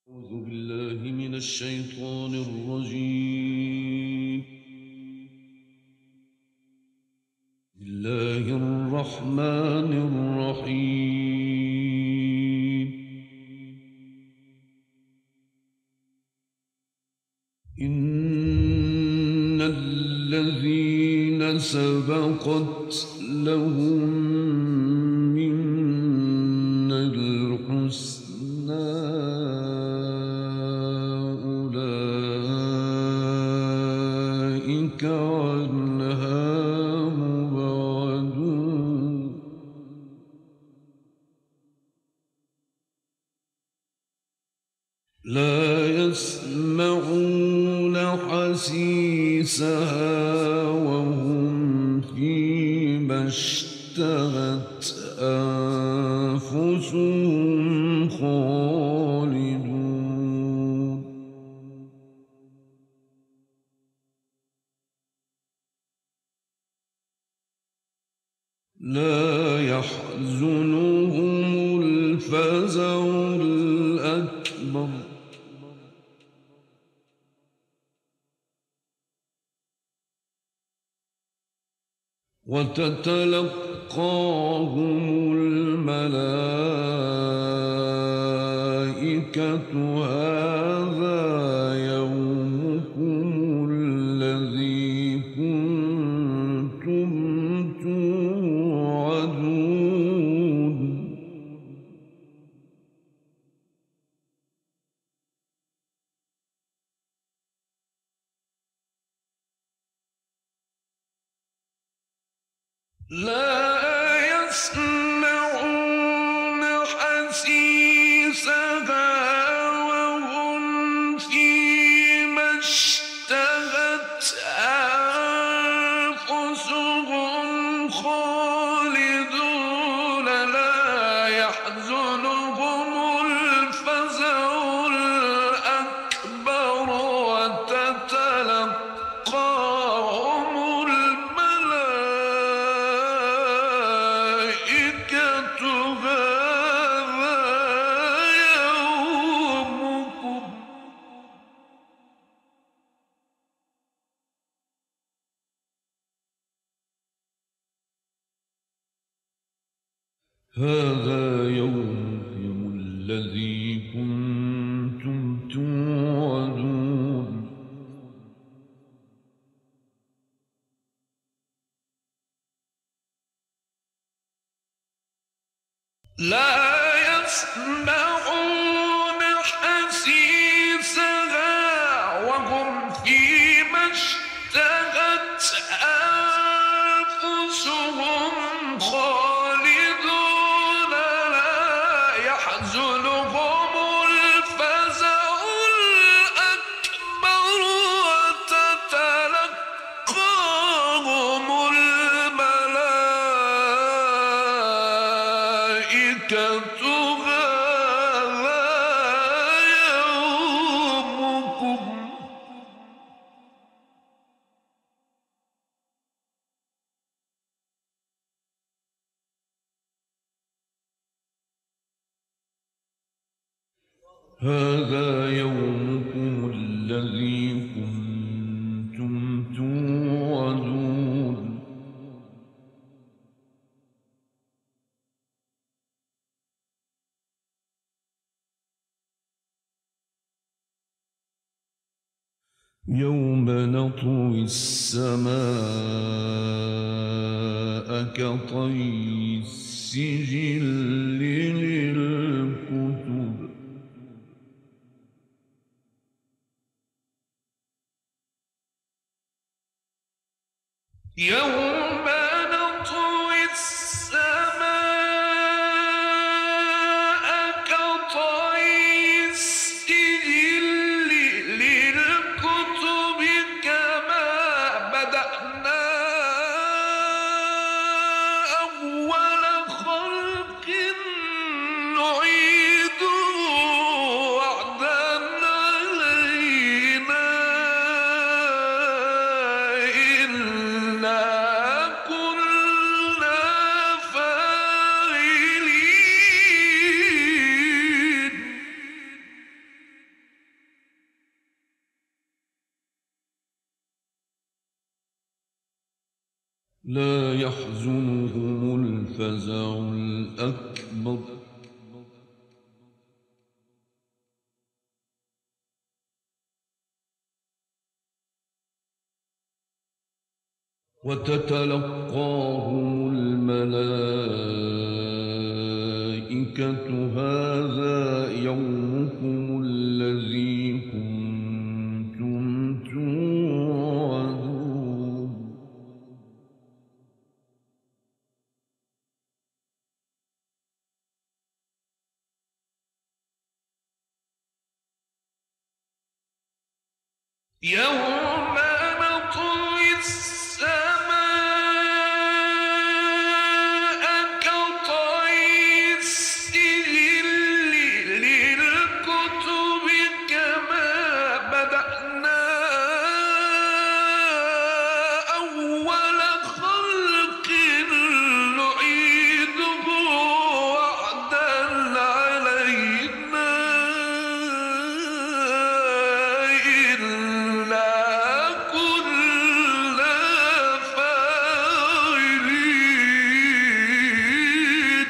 أعوذ بالله من الشيطان الرجيم. بسم الله الرحمن الرحيم. إن الذين سبقت لهم منا الحسنى أولئك عنها مبعدون. لا يسمعون حسيسها وهم فيما اشتهت أنفسهم خالدون. لا يحزنهم الفزع الأكبر وتتلقاهم الملائكة هذا يومكم الذي كنتم توعدون. لا يسمعون حسيسها وهم فيما اشتهت أنفسهم خالدون. لا يحزنهم الفزع الأكبر وتتلقاهم هذا يومكم الذي كنتم توعدون. لا يسمعون حسيسها وهم فيما اشتهت أنفسهم خالدون. لا يحزنهم الفزع الأكبر وتتلقاهم الملائكة هذا يومكم. هذا يومكم الذي كنتم توعدون. يوم نطوي السماء كطي السجل للكتب. يوم نطوي السماء كطي السجل للكتب كما بدأنا أول خلق نعيده وعدا علينا إنا لا يحزنهم الفزع الأكبر وتتلقاهم الملائكة هذا يومكم الذي كنتم توعدون يوم نطوي السماء كطي السجل للكتب كما بدأنا أول خلق نعيده وعدا علينا إنا كنا فاعلين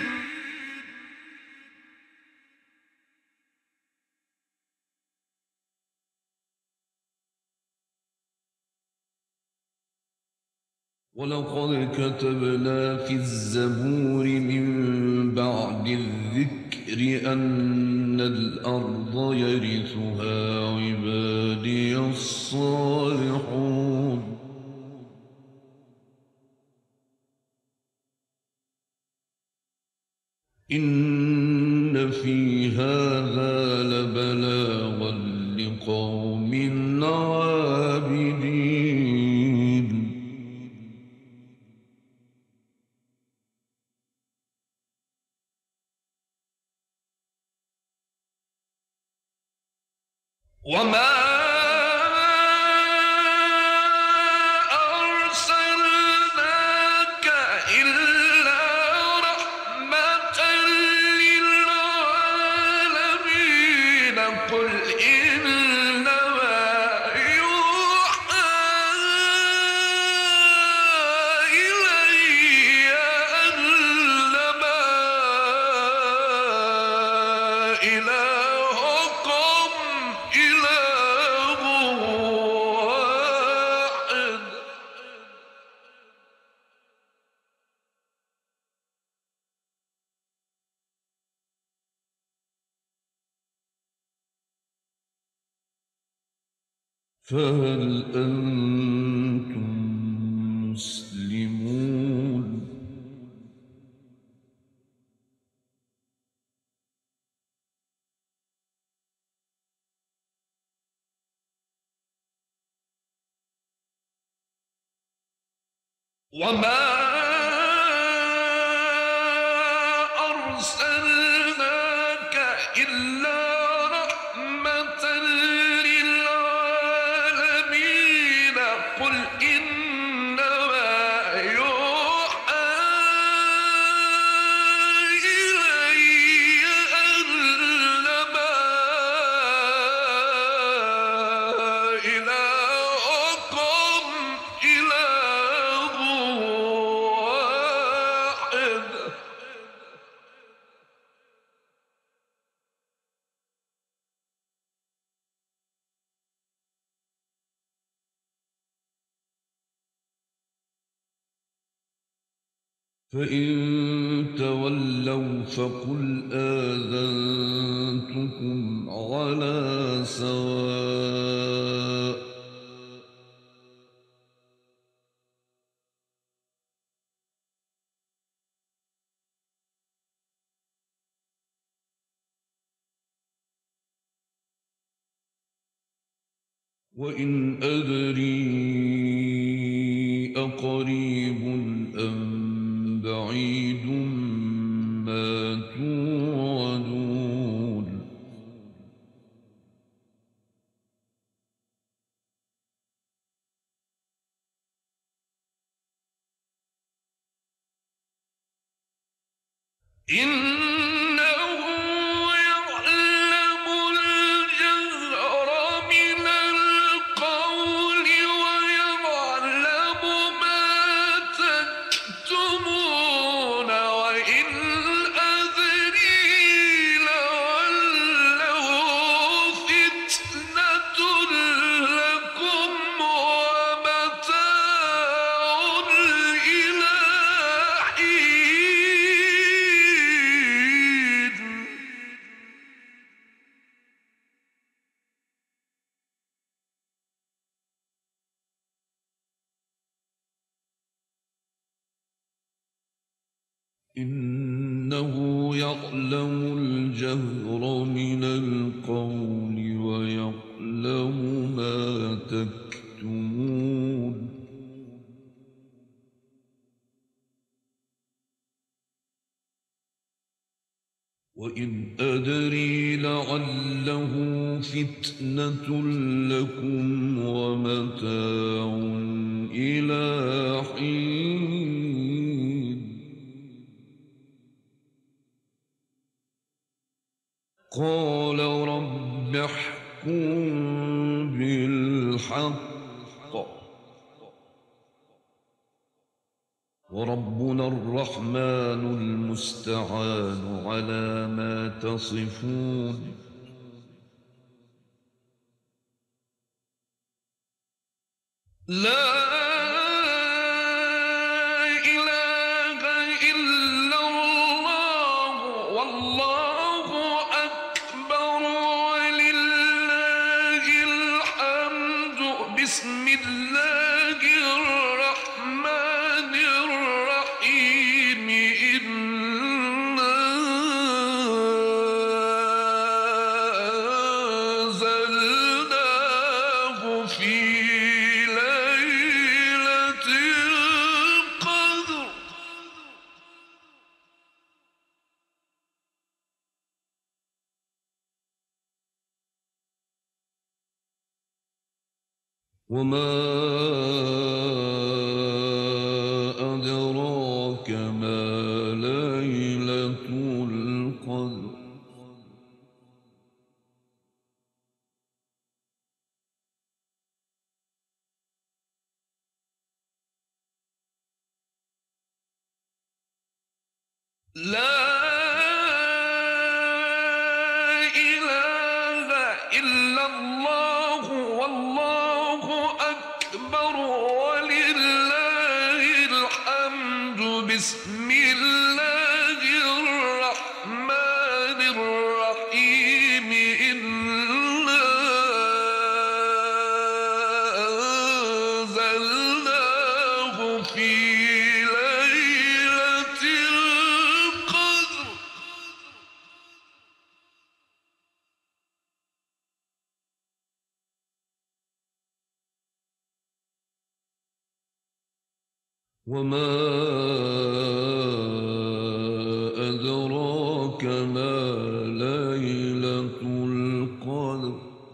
ولقد كتبنا في الزبور من بعد الذكر أن الأرض يرثها عبادي الصالحون إن في هذا لبلاغا لقوم عابدين وما أرسلناك إلا رحمة للعالمين قل إنما يوحى إلي أنما إلهكم إله واحد فهل أنتم مسلمون وما أرسلناك إلا رحمة للعالمين قل إنما يوحى إلي أنما إلهكم إله واحد فإن تولوا فقل آذنتكم على سواء وإن أدري أقريب أم بعيد ما توعدون إنه يعلم الجهر من القول ويعلم ما تكتمون إنه يعلم الجهر من القول ويعلم ما تكتمون وإن أدري لعله فتنة لكم ومتاع إلى حين قال رب احكم بالحق وربنا الرحمن المستعان على ما تصفون لا إله إلا الله والله أكبر ولله الحمد بسم الله الرحمن الرحيم إنا أنزلناه في ليلة القدر وما أدراك ما ليلة القدر لا إله إلا الله والله أكبر ولله الحمد بسم الله الرحمن الرحيم إنا أنزلناه في ليلة القدر وما أدراك ما ليلة القدر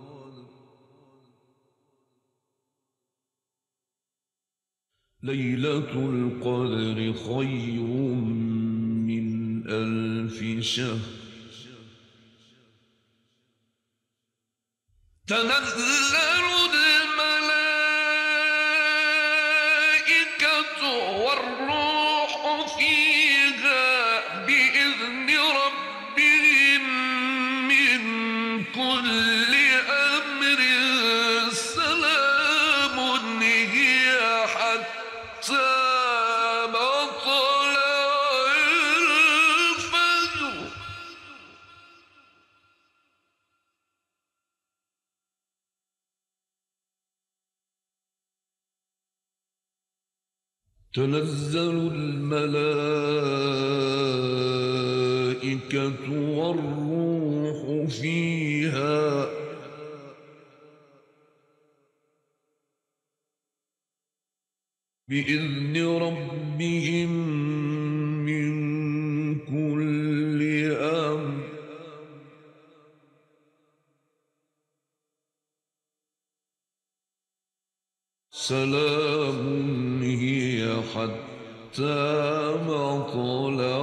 ليلة القدر خير من 1000 شهر تنزل الملائكة والروح فيها بإذن ربهم من كل أمر سلام هي حتى مطلع الفجر تنزل الملائكة والروح فيها بإذن ربهم من كل أمر سلام هي حتى مطلع